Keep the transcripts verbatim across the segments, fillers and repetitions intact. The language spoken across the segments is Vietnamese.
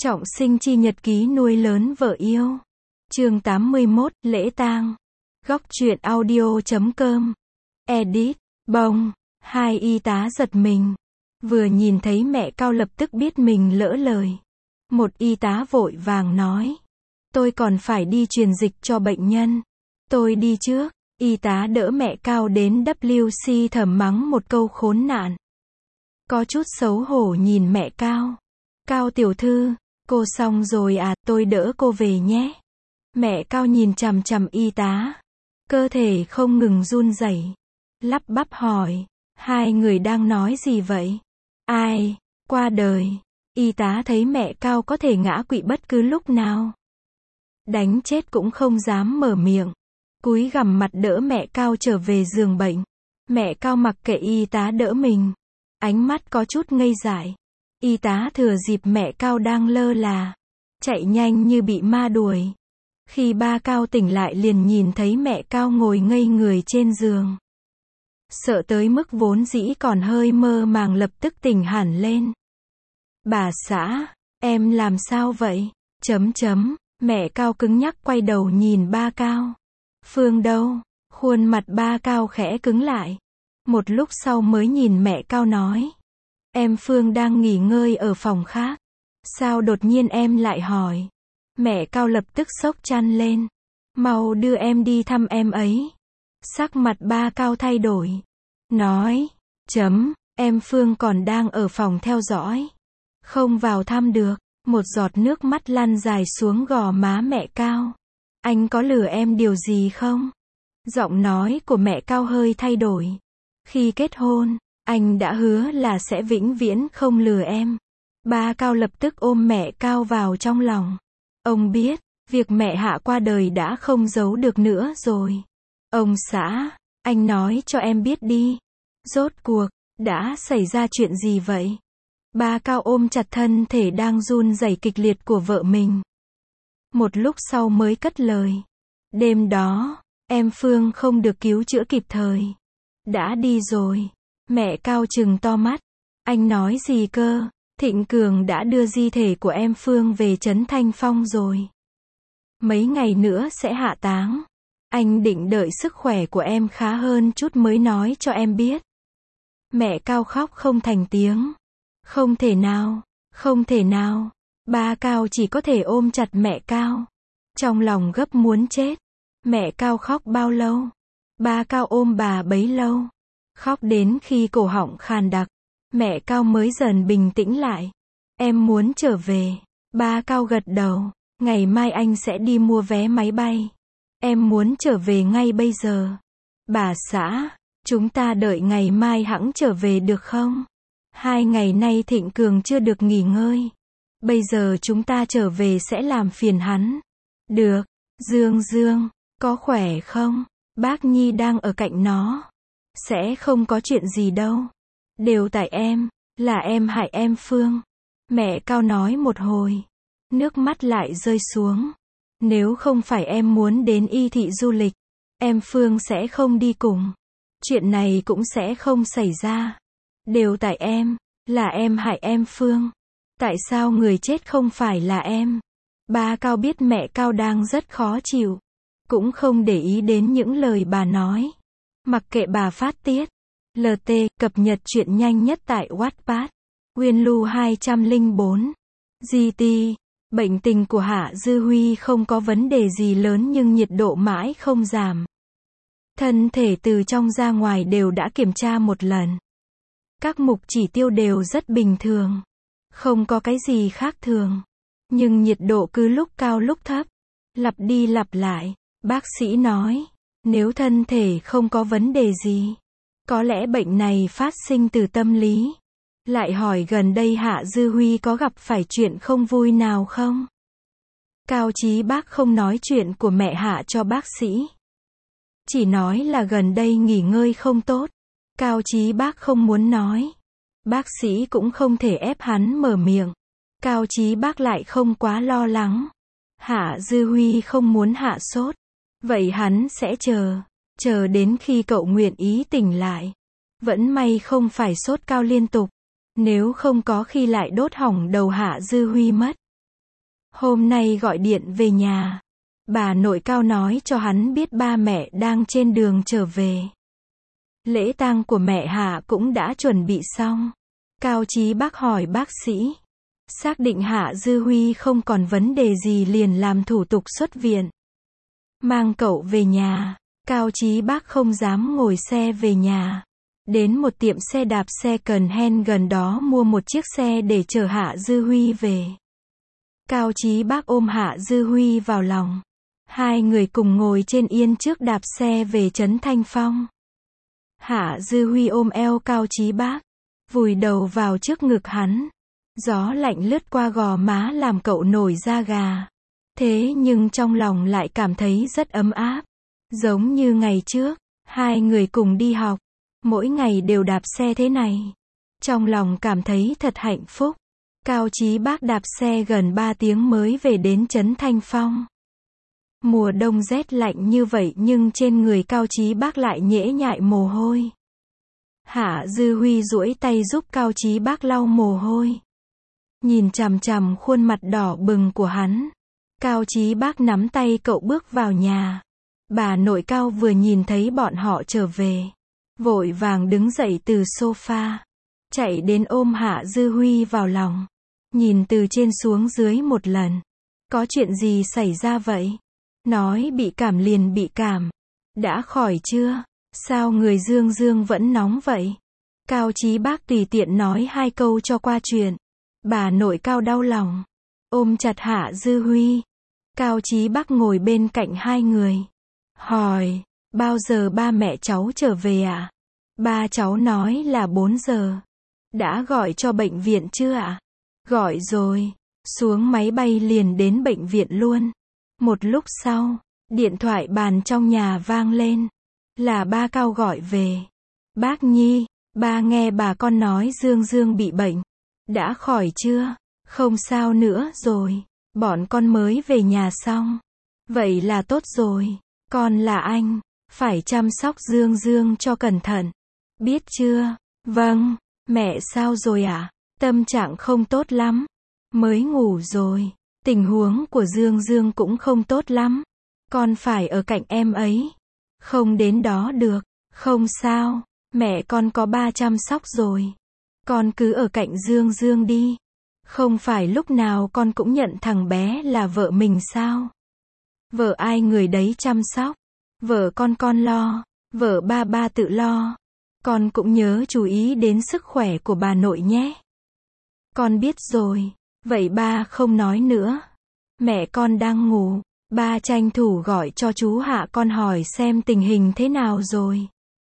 Trọng sinh chi nhật ký nuôi lớn vợ yêu. Chương tám mươi mốt, lễ tang. Góc truyện audio chấm com. Edit. Bông. Hai y tá giật mình. Vừa nhìn thấy mẹ Cao lập tức biết mình lỡ lời. Một y tá vội vàng nói. Tôi còn phải đi truyền dịch cho bệnh nhân. Tôi đi trước. Y tá đỡ mẹ Cao đến vê kép xê thầm mắng một câu khốn nạn. Có chút xấu hổ nhìn mẹ Cao. Cao tiểu thư, cô xong rồi à, tôi đỡ cô về nhé. Mẹ Cao nhìn chằm chằm y tá. Cơ thể không ngừng run rẩy. Lắp bắp hỏi. Hai người đang nói gì vậy? Ai? Qua đời. Y tá thấy mẹ Cao có thể ngã quỵ bất cứ lúc nào. Đánh chết cũng không dám mở miệng. Cúi gằm mặt đỡ mẹ Cao trở về giường bệnh. Mẹ Cao mặc kệ y tá đỡ mình. Ánh mắt có chút ngây dại. Y tá thừa dịp mẹ Cao đang lơ là. Chạy nhanh như bị ma đuổi. Khi ba Cao tỉnh lại liền nhìn thấy mẹ Cao ngồi ngây người trên giường. Sợ tới mức vốn dĩ còn hơi mơ màng lập tức tỉnh hẳn lên. Bà xã, em làm sao vậy? Chấm chấm, mẹ Cao cứng nhắc quay đầu nhìn ba Cao. Phương đâu? Khuôn mặt ba Cao khẽ cứng lại. Một lúc sau mới nhìn mẹ Cao nói. Em Phương đang nghỉ ngơi ở phòng khác. Sao đột nhiên em lại hỏi? Mẹ Cao lập tức xốc chăn lên. Mau đưa em đi thăm em ấy. Sắc mặt ba Cao thay đổi. Nói, chấm, em Phương còn đang ở phòng theo dõi. Không vào thăm được. Một giọt nước mắt lăn dài xuống gò má mẹ Cao. Anh có lừa em điều gì không? Giọng nói của mẹ Cao hơi thay đổi. Khi kết hôn, anh đã hứa là sẽ vĩnh viễn không lừa em. Ba Cao lập tức ôm mẹ Cao vào trong lòng. Ông biết, việc mẹ Hạ qua đời đã không giấu được nữa rồi. Ông xã, anh nói cho em biết đi. Rốt cuộc, đã xảy ra chuyện gì vậy? Ba Cao ôm chặt thân thể đang run rẩy kịch liệt của vợ mình. Một lúc sau mới cất lời. Đêm đó, em Phương không được cứu chữa kịp thời. Đã đi rồi. Mẹ Cao trừng to mắt. Anh nói gì cơ? Thịnh Cường đã đưa di thể của em Phương về Trấn Thanh Phong rồi. Mấy ngày nữa sẽ hạ táng. Anh định đợi sức khỏe của em khá hơn chút mới nói cho em biết. Mẹ Cao khóc không thành tiếng. Không thể nào, không thể nào. Ba Cao chỉ có thể ôm chặt mẹ Cao. Trong lòng gấp muốn chết. Mẹ Cao khóc bao lâu? Ba Cao ôm bà bấy lâu. Khóc đến khi cổ họng khàn đặc. Mẹ Cao mới dần bình tĩnh lại. Em muốn trở về. Ba Cao gật đầu. Ngày mai anh sẽ đi mua vé máy bay. Em muốn trở về ngay bây giờ. Bà xã, chúng ta đợi ngày mai hẵng trở về được không? Hai ngày nay Thịnh Cường chưa được nghỉ ngơi. Bây giờ chúng ta trở về sẽ làm phiền hắn. Được. Dương Dương, có khỏe không? Bác Nhi đang ở cạnh nó. Sẽ không có chuyện gì đâu. Đều tại em, là em hại em Phương. Mẹ Cao nói một hồi. Nước mắt lại rơi xuống. Nếu không phải em muốn đến y thị du lịch, em Phương sẽ không đi cùng. Chuyện này cũng sẽ không xảy ra. Đều tại em, là em hại em Phương. Tại sao người chết không phải là em? Ba Cao biết mẹ Cao đang rất khó chịu. Cũng không để ý đến những lời bà nói. Mặc kệ bà phát tiết. lờ tê, cập nhật chuyện nhanh nhất tại Wattpad. Nguyên Lu hai trăm lẻ bốn. giê tê, bệnh tình của Hạ Dư Huy không có vấn đề gì lớn nhưng nhiệt độ mãi không giảm. Thân thể từ trong ra ngoài đều đã kiểm tra một lần. Các mục chỉ tiêu đều rất bình thường. Không có cái gì khác thường. Nhưng nhiệt độ cứ lúc cao lúc thấp. Lặp đi lặp lại. Bác sĩ nói, nếu thân thể không có vấn đề gì, có lẽ bệnh này phát sinh từ tâm lý. Lại hỏi gần đây Hạ Dư Huy có gặp phải chuyện không vui nào không? Cao Chí Bác không nói chuyện của mẹ Hạ cho bác sĩ. Chỉ nói là gần đây nghỉ ngơi không tốt. Cao Chí Bác không muốn nói. Bác sĩ cũng không thể ép hắn mở miệng. Cao Chí Bác lại không quá lo lắng. Hạ Dư Huy không muốn hạ sốt. Vậy hắn sẽ chờ. Chờ đến khi cậu nguyện ý tỉnh lại. Vẫn may không phải sốt cao liên tục. Nếu không có khi lại đốt hỏng đầu Hạ Dư Huy mất. Hôm nay gọi điện về nhà. Bà nội Cao nói cho hắn biết ba mẹ đang trên đường trở về. Lễ tang của mẹ Hạ cũng đã chuẩn bị xong. Cao Chí Bắc hỏi bác sĩ. Xác định Hạ Dư Huy không còn vấn đề gì liền làm thủ tục xuất viện. Mang cậu về nhà. Cao Chí Bắc không dám ngồi xe về nhà. Đến một tiệm xe đạp second hand gần đó mua một chiếc xe để chở Hạ Dư Huy về. Cao Chí Bắc ôm Hạ Dư Huy vào lòng. Hai người cùng ngồi trên yên trước đạp xe về trấn Thanh Phong. Hạ Dư Huy ôm eo Cao Chí Bắc, vùi đầu vào trước ngực hắn. Gió lạnh lướt qua gò má làm cậu nổi da gà. Thế nhưng trong lòng lại cảm thấy rất ấm áp. Giống như ngày trước, hai người cùng đi học, mỗi ngày đều đạp xe thế này. Trong lòng cảm thấy thật hạnh phúc. Cao Chí Bắc đạp xe gần ba tiếng mới về đến trấn Thanh Phong. Mùa đông rét lạnh như vậy nhưng trên người Cao Chí Bắc lại nhễ nhại mồ hôi. Hạ Dư Huy duỗi tay giúp Cao Chí Bắc lau mồ hôi. Nhìn chằm chằm khuôn mặt đỏ bừng của hắn. Cao Chí Bắc nắm tay cậu bước vào nhà. Bà nội Cao vừa nhìn thấy bọn họ trở về, vội vàng đứng dậy từ sofa, chạy đến ôm Hạ Dư Huy vào lòng. Nhìn từ trên xuống dưới một lần. Có chuyện gì xảy ra vậy? Nói bị cảm liền bị cảm. Đã khỏi chưa? Sao người Dương Dương vẫn nóng vậy? Cao Chí Bắc tùy tiện nói hai câu cho qua chuyện. Bà nội Cao đau lòng, ôm chặt Hạ Dư Huy. Cao Chí Bắc ngồi bên cạnh hai người. Hỏi, bao giờ ba mẹ cháu trở về ạ? À? Ba cháu nói là bốn giờ. Đã gọi cho bệnh viện chưa ạ? À? Gọi rồi. Xuống máy bay liền đến bệnh viện luôn. Một lúc sau, điện thoại bàn trong nhà vang lên. Là ba Cao gọi về. Bác Nhi, ba nghe bà con nói Dương Dương bị bệnh. Đã khỏi chưa? Không sao nữa rồi. Bọn con mới về nhà xong. Vậy là tốt rồi. Con là anh. Phải chăm sóc Dương Dương cho cẩn thận. Biết chưa? Vâng. Mẹ sao rồi ạ? À? Tâm trạng không tốt lắm. Mới ngủ rồi. Tình huống của Dương Dương cũng không tốt lắm. Con phải ở cạnh em ấy. Không đến đó được. Không sao. Mẹ con có ba chăm sóc rồi. Con cứ ở cạnh Dương Dương đi. Không phải lúc nào con cũng nhận thằng bé là vợ mình sao? Vợ ai người đấy chăm sóc. Vợ con con lo. Vợ ba ba tự lo. Con cũng nhớ chú ý đến sức khỏe của bà nội nhé. Con biết rồi. Vậy ba không nói nữa. Mẹ con đang ngủ. Ba tranh thủ gọi cho chú Hạ con hỏi xem tình hình thế nào rồi.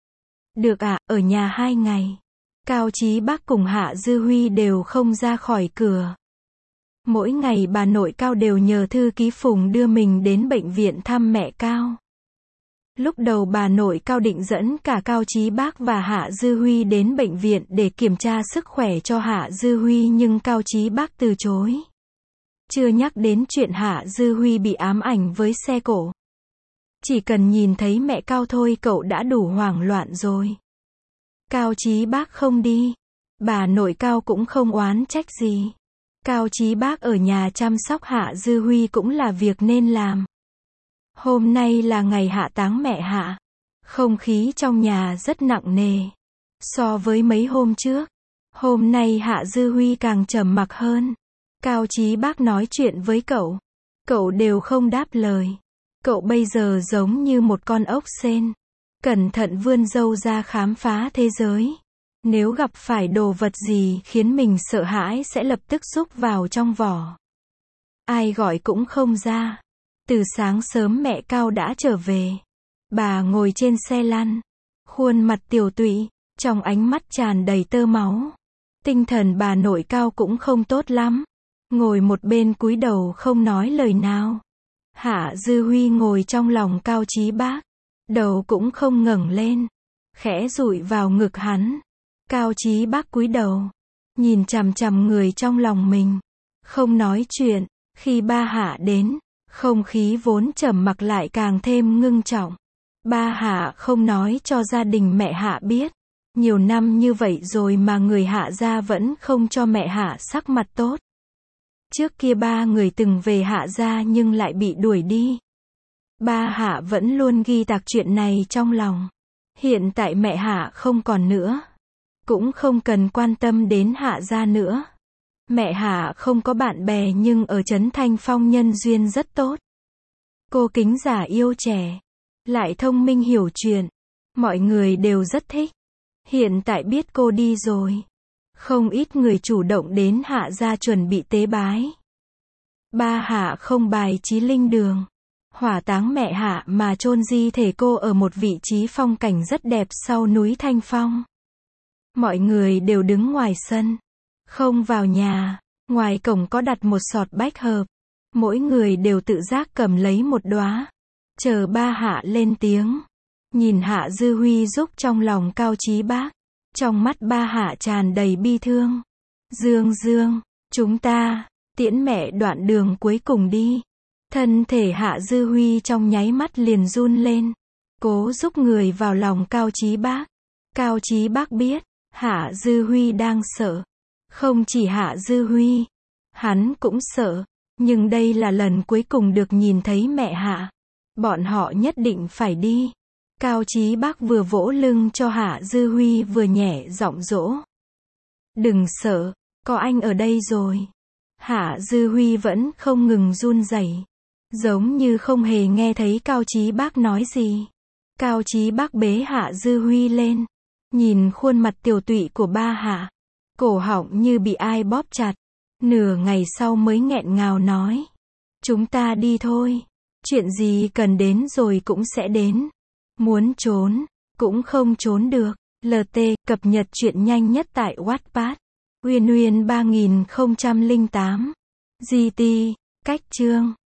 Được ạ, à, ở nhà hai ngày. Cao Chí Bắc cùng Hạ Dư Huy đều không ra khỏi cửa. Mỗi ngày bà nội Cao đều nhờ thư ký Phùng đưa mình đến bệnh viện thăm mẹ Cao. Lúc đầu bà nội Cao định dẫn cả Cao Chí Bắc và Hạ Dư Huy đến bệnh viện để kiểm tra sức khỏe cho Hạ Dư Huy nhưng Cao Chí Bắc từ chối. Chưa nhắc đến chuyện Hạ Dư Huy bị ám ảnh với xe cổ. Chỉ cần nhìn thấy mẹ Cao thôi cậu đã đủ hoảng loạn rồi. Cao Chí Bắc không đi. Bà nội Cao cũng không oán trách gì. Cao Chí Bắc ở nhà chăm sóc Hạ Dư Huy cũng là việc nên làm. Hôm nay là ngày hạ táng mẹ Hạ. Không khí trong nhà rất nặng nề. So với mấy hôm trước, hôm nay Hạ Dư Huy càng trầm mặc hơn. Cao Chí Bắc nói chuyện với cậu. Cậu đều không đáp lời. Cậu bây giờ giống như một con ốc sên. Cẩn thận vươn râu ra khám phá thế giới. Nếu gặp phải đồ vật gì khiến mình sợ hãi sẽ lập tức rúc vào trong vỏ. Ai gọi cũng không ra. Từ sáng sớm mẹ Cao đã trở về. Bà ngồi trên xe lăn. Khuôn mặt tiều tụy, trong ánh mắt tràn đầy tơ máu. Tinh thần bà nội Cao cũng không tốt lắm. Ngồi một bên cúi đầu không nói lời nào. Hạ Dư Huy ngồi trong lòng Cao Chí Bắc. Đầu cũng không ngẩng lên. Khẽ dụi vào ngực hắn. Cao Chí Bắc cúi đầu. Nhìn chằm chằm người trong lòng mình. Không nói chuyện. Khi ba Hạ đến, không khí vốn trầm mặc lại càng thêm ngưng trọng. Ba Hạ không nói cho gia đình mẹ Hạ biết. Nhiều năm như vậy rồi mà người Hạ gia vẫn không cho mẹ Hạ sắc mặt tốt. Trước kia ba người từng về Hạ gia nhưng lại bị đuổi đi. Ba Hạ vẫn luôn ghi tạc chuyện này trong lòng. Hiện tại mẹ Hạ không còn nữa. Cũng không cần quan tâm đến Hạ gia nữa. Mẹ Hạ không có bạn bè nhưng ở Trấn Thanh Phong nhân duyên rất tốt. Cô kính giả yêu trẻ. Lại thông minh hiểu chuyện. Mọi người đều rất thích. Hiện tại biết cô đi rồi. Không ít người chủ động đến Hạ gia chuẩn bị tế bái. Ba Hạ không bài trí linh đường. Hỏa táng mẹ Hạ mà chôn di thể cô ở một vị trí phong cảnh rất đẹp sau núi Thanh Phong. Mọi người đều đứng ngoài sân. Không vào nhà. Ngoài cổng có đặt một sọt bách hợp. Mỗi người đều tự giác cầm lấy một đóa. Chờ ba Hạ lên tiếng. Nhìn Hạ Dư Huy rúc trong lòng Cao Chí Bác. Trong mắt ba Hạ tràn đầy bi thương. Dương Dương, chúng ta, tiễn mẹ đoạn đường cuối cùng đi. Thân thể Hạ Dư Huy trong nháy mắt liền run lên. Cố giúp người vào lòng Cao Chí Bác. Cao Chí Bác biết, Hạ Dư Huy đang sợ. Không chỉ Hạ Dư Huy, hắn cũng sợ. Nhưng đây là lần cuối cùng được nhìn thấy mẹ Hạ. Bọn họ nhất định phải đi. Cao Chí Bác vừa vỗ lưng cho Hạ Dư Huy vừa nhẹ giọng dỗ. Đừng sợ, có anh ở đây rồi. Hạ Dư Huy vẫn không ngừng run rẩy, giống như không hề nghe thấy Cao Chí Bác nói gì. Cao Chí Bác bế Hạ Dư Huy lên, nhìn khuôn mặt tiều tụy của ba Hạ, cổ họng như bị ai bóp chặt. Nửa ngày sau mới nghẹn ngào nói. Chúng ta đi thôi. Chuyện gì cần đến rồi cũng sẽ đến. Muốn trốn, cũng không trốn được. lờ tê, cập nhật chuyện nhanh nhất tại Wattpad. Uyên Uyên ba nghìn không trăm lẻ tám. giê tê, cách chương.